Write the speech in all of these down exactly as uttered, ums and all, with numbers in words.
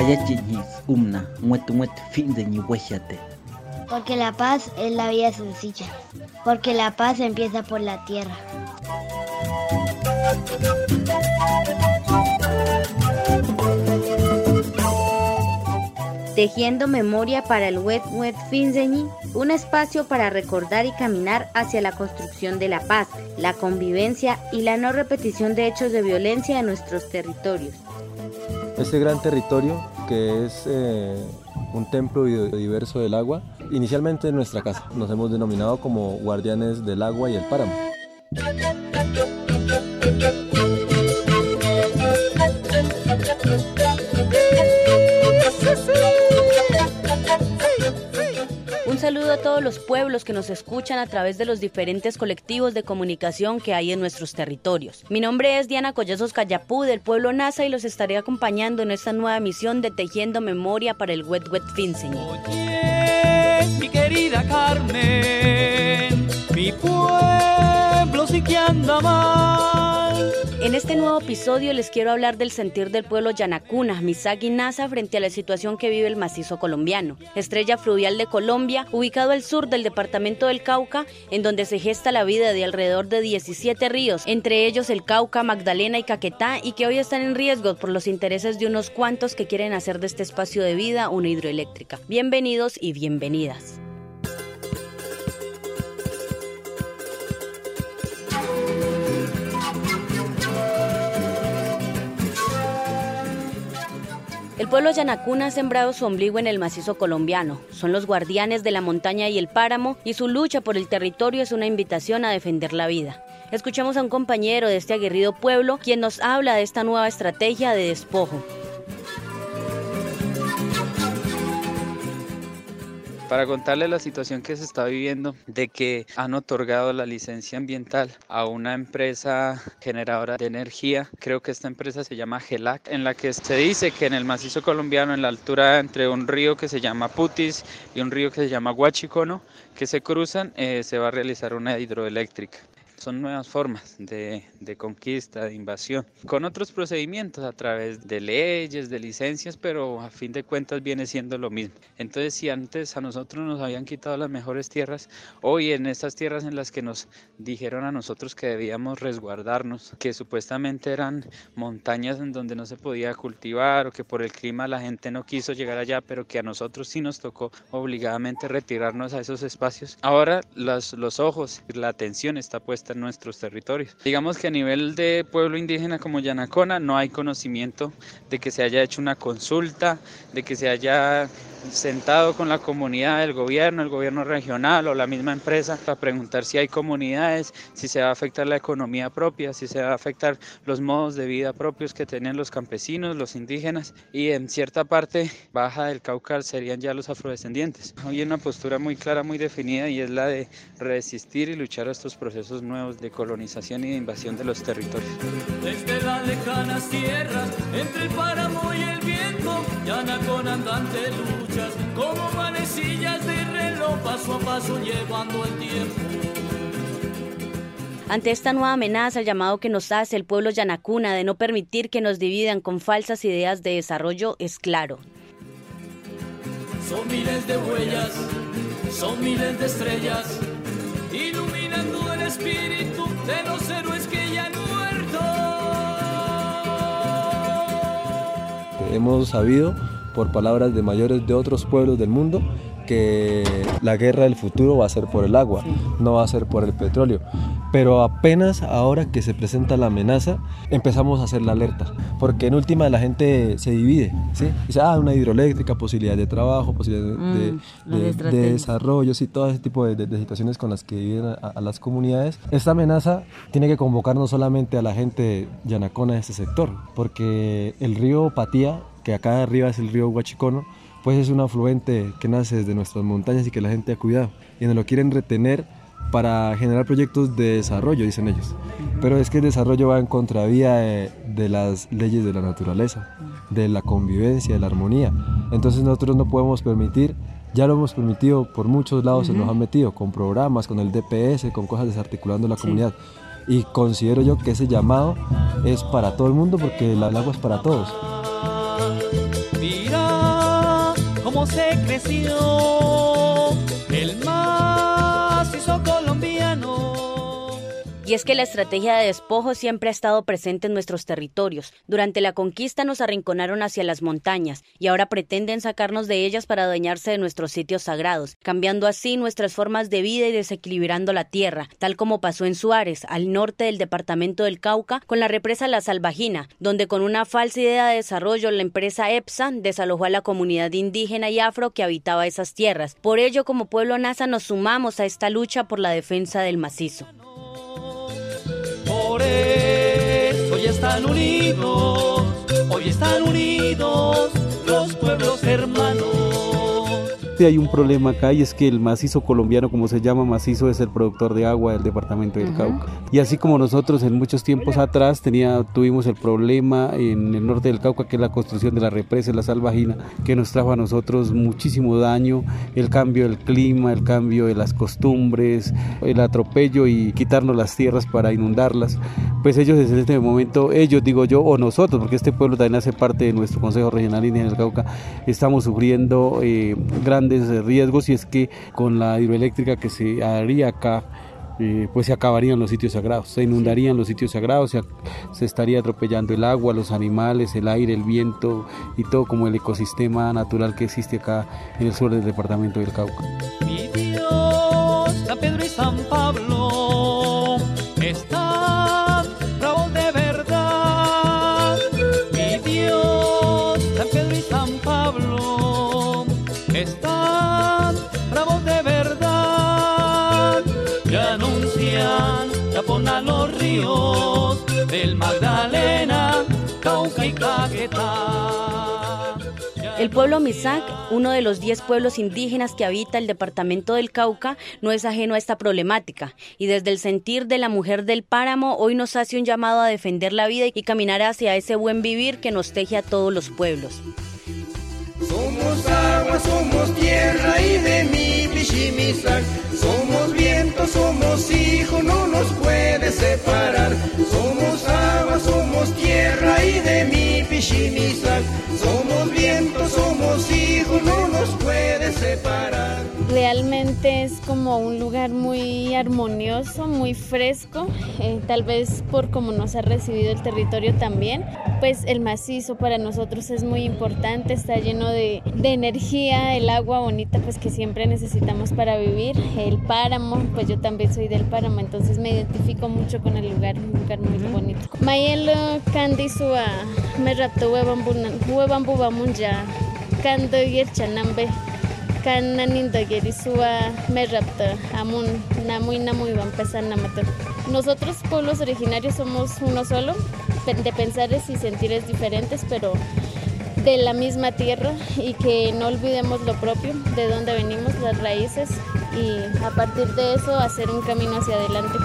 Porque la paz es la vida sencilla. Porque la paz empieza por la tierra. Tejiendo memoria para el Wet Wet Finzeñi, un espacio para recordar y caminar hacia la construcción de la paz, la convivencia y la no repetición de hechos de violencia en nuestros territorios. Este gran territorio que es eh, un templo biodiverso del agua, inicialmente en nuestra casa. Nos hemos denominado como guardianes del agua y el páramo. Un saludo a todos los pueblos que nos escuchan a través de los diferentes colectivos de comunicación que hay en nuestros territorios. Mi nombre es Diana Collazos Cayapú del pueblo Nasa y los estaré acompañando en esta nueva misión de Tejiendo Memoria para el Wet Wet Finzeñi. Oye, mi querida Carmen, mi pueblo sí que anda mal. En este nuevo episodio les quiero hablar del sentir del pueblo Yanacuna, Misagui Nasa frente a la situación que vive el macizo colombiano, estrella fluvial de Colombia, ubicado al sur del departamento del Cauca, en donde se gesta la vida de alrededor de diecisiete ríos, entre ellos el Cauca, Magdalena y Caquetá, y que hoy están en riesgo por los intereses de unos cuantos que quieren hacer de este espacio de vida una hidroeléctrica. Bienvenidos y bienvenidas. El pueblo Yanacuna ha sembrado su ombligo en el macizo colombiano. Son los guardianes de la montaña y el páramo y su lucha por el territorio es una invitación a defender la vida. Escuchemos a un compañero de este aguerrido pueblo quien nos habla de esta nueva estrategia de despojo. Para contarles la situación que se está viviendo de que han otorgado la licencia ambiental a una empresa generadora de energía, creo que esta empresa se llama Gelac, en la que se dice que en el macizo colombiano, en la altura entre un río que se llama Putis y un río que se llama Guachicono, que se cruzan, eh, se va a realizar una hidroeléctrica. Son nuevas formas de, de conquista, de invasión, con otros procedimientos a través de leyes, de licencias, pero a fin de cuentas viene siendo lo mismo. Entonces, si antes a nosotros nos habían quitado las mejores tierras, hoy en estas tierras en las que nos dijeron a nosotros que debíamos resguardarnos, que supuestamente eran montañas en donde no se podía cultivar o que por el clima la gente no quiso llegar allá, pero que a nosotros sí nos tocó obligadamente retirarnos a esos espacios, ahora los, los ojos, la atención está puesta en nuestros territorios. Digamos que a nivel de pueblo indígena como Yanacona no hay conocimiento de que se haya hecho una consulta, de que se haya sentado con la comunidad, el gobierno, el gobierno regional o la misma empresa para preguntar si hay comunidades, si se va a afectar la economía propia, si se va a afectar los modos de vida propios que tienen los campesinos, los indígenas y en cierta parte baja del Cauca serían ya los afrodescendientes. Hoy hay una postura muy clara, muy definida y es la de resistir y luchar a estos procesos nuevos de colonización y de invasión de los territorios. Desde las lejanas tierras, entre el páramo y el viento, Yanacona andante lucha. Como manecillas de reloj, paso a paso llevando el tiempo. Ante esta nueva amenaza, el llamado que nos hace el pueblo Yanacuna de no permitir que nos dividan con falsas ideas de desarrollo es claro. Son miles de huellas, son miles de estrellas, iluminando el espíritu de los héroes que ya han muerto. Hemos sabido por palabras de mayores de otros pueblos del mundo que la guerra del futuro va a ser por el agua, sí. No va a ser por el petróleo. Pero apenas ahora que se presenta la amenaza, empezamos a hacer la alerta, porque en última la gente se divide, ¿sí? Dice, ah, una hidroeléctrica, posibilidad de trabajo, posibilidad mm, de, de, de, de desarrollo, sí, todo ese tipo de, de, de situaciones con las que viven a, a las comunidades. Esta amenaza tiene que convocar no solamente a la gente yanacona de este sector, porque el río Patía, que acá arriba es el río Guachicono, pues es un afluente que nace desde nuestras montañas y que la gente ha cuidado y nos lo quieren retener para generar proyectos de desarrollo, dicen ellos. Pero es que el desarrollo va en contravía de, de las leyes de la naturaleza, de la convivencia, de la armonía. Entonces nosotros no podemos permitir, ya lo hemos permitido por muchos lados, uh-huh. Se nos han metido con programas, con el D P S, con cosas desarticulando la sí. comunidad. Y considero yo que ese llamado es para todo el mundo porque el agua es para todos. Mira creció el macizo colombiano. Y es que la estrategia de despojo siempre ha estado presente en nuestros territorios. Durante la conquista nos arrinconaron hacia las montañas y ahora pretenden sacarnos de ellas para adueñarse de nuestros sitios sagrados, cambiando así nuestras formas de vida y desequilibrando la tierra, tal como pasó en Suárez, al norte del departamento del Cauca, con la represa La Salvajina, donde con una falsa idea de desarrollo la empresa EPSA desalojó a la comunidad indígena y afro que habitaba esas tierras. Por ello, como pueblo Nasa nos sumamos a esta lucha por la defensa del macizo. Por eso hoy están unidos, hoy están unidos los pueblos hermanos. Hay un problema acá y es que el macizo colombiano, como se llama macizo, es el productor de agua del departamento del uh-huh. Cauca. Y así como nosotros en muchos tiempos atrás tenía, tuvimos el problema en el norte del Cauca, que es la construcción de la represa La Salvajina, que nos trajo a nosotros muchísimo daño, el cambio del clima, el cambio de las costumbres, el atropello y quitarnos las tierras para inundarlas. Pues ellos desde este momento, ellos digo yo, o nosotros, porque este pueblo también hace parte de nuestro Consejo Regional Indígena del Cauca, estamos sufriendo eh, grandes riesgos, y es que con la hidroeléctrica que se haría acá, eh, pues se acabarían los sitios sagrados, se inundarían los sitios sagrados, se, se estaría atropellando el agua, los animales, el aire, el viento y todo como el ecosistema natural que existe acá en el sur del departamento del Cauca. Mi Dios, San Pedro y San Pablo están bravos de verdad. Mi Dios, San Pedro y San Pablo están bravos de verdad, que anuncian, tapan a los ríos del Magdalena, Cauca y Caquetá. El pueblo Misak, uno de los diez pueblos indígenas que habita el departamento del Cauca, no es ajeno a esta problemática, y desde el sentir de la mujer del páramo hoy nos hace un llamado a defender la vida y caminar hacia ese buen vivir que nos teje a todos los pueblos. Somos agua, somos tierra y de mi Pichimisac. Somos viento, somos hijo, no nos puede separar. Somos agua, somos tierra y de mi Pichimisac. Somos viento, somos hijo, no nos puede separar. Realmente es como un lugar muy armonioso, muy fresco, eh, tal vez por cómo nos ha recibido el territorio también. Pues el macizo para nosotros es muy importante, está lleno de, de energía, el agua bonita pues que siempre necesitamos para vivir, el páramo, pues yo también soy del páramo, entonces me identifico mucho con el lugar, un lugar muy bonito. Mayelo kandi sua me rapto huevambu bamunja kando yer chanambe kananindo yerisua me rapta amun namuy namuy va a empezar namato. Nosotros pueblos originarios somos uno solo, de pensares y sentires diferentes, pero de la misma tierra, y que no olvidemos lo propio, de dónde venimos, las raíces, y a partir de eso hacer un camino hacia adelante.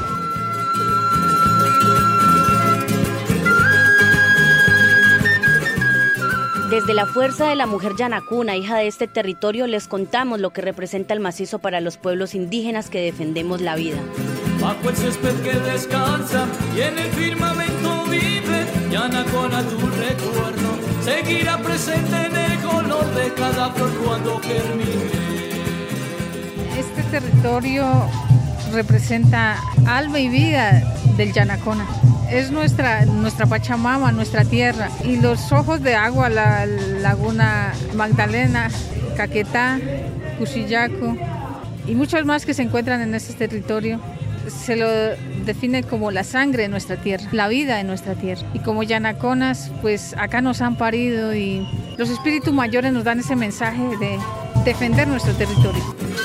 Desde la fuerza de la mujer yanacuna, hija de este territorio, les contamos lo que representa el macizo para los pueblos indígenas que defendemos la vida. Bajo el césped que descansa y en el firmamento vive, Yanacona tu recuerdo seguirá presente en el color de cada flor cuando germine. Este territorio representa alma y vida del Yanacona. Es nuestra, nuestra Pachamama, nuestra tierra. Y los ojos de agua, la laguna Magdalena, Caquetá, Cusillaco y muchos más que se encuentran en este territorio, se lo define como la sangre de nuestra tierra, la vida de nuestra tierra. Y como yanaconas, pues acá nos han parido y los espíritus mayores nos dan ese mensaje de defender nuestro territorio.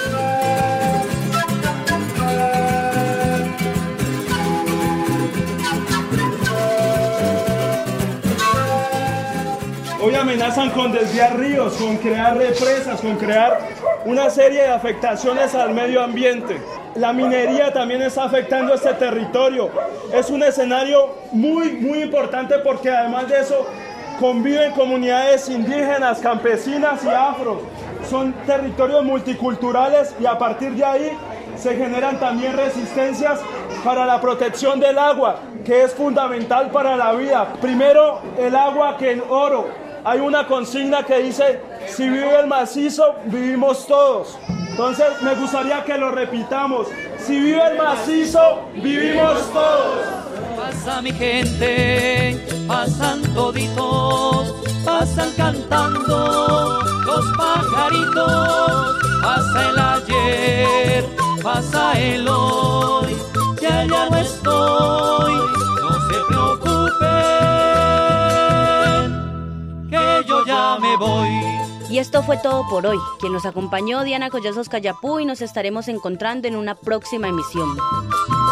Hoy amenazan con desviar ríos, con crear represas, con crear una serie de afectaciones al medio ambiente. La minería también está afectando este territorio. Es un escenario muy, muy importante porque además de eso conviven comunidades indígenas, campesinas y afro. Son territorios multiculturales y a partir de ahí se generan también resistencias para la protección del agua, que es fundamental para la vida. Primero el agua que el oro. Hay una consigna que dice Si vive el macizo, vivimos todos. Entonces me gustaría que lo repitamos. Si vive el macizo, vivimos todos. Pasa mi gente, pasan toditos, pasan cantando los pajaritos. Pasa el ayer, pasa el hoy, ya ya no estoy, no se preocupen, que yo ya me voy. Y esto fue todo por hoy. Quien nos acompañó, Diana Collazos Cayapú, y nos estaremos encontrando en una próxima emisión.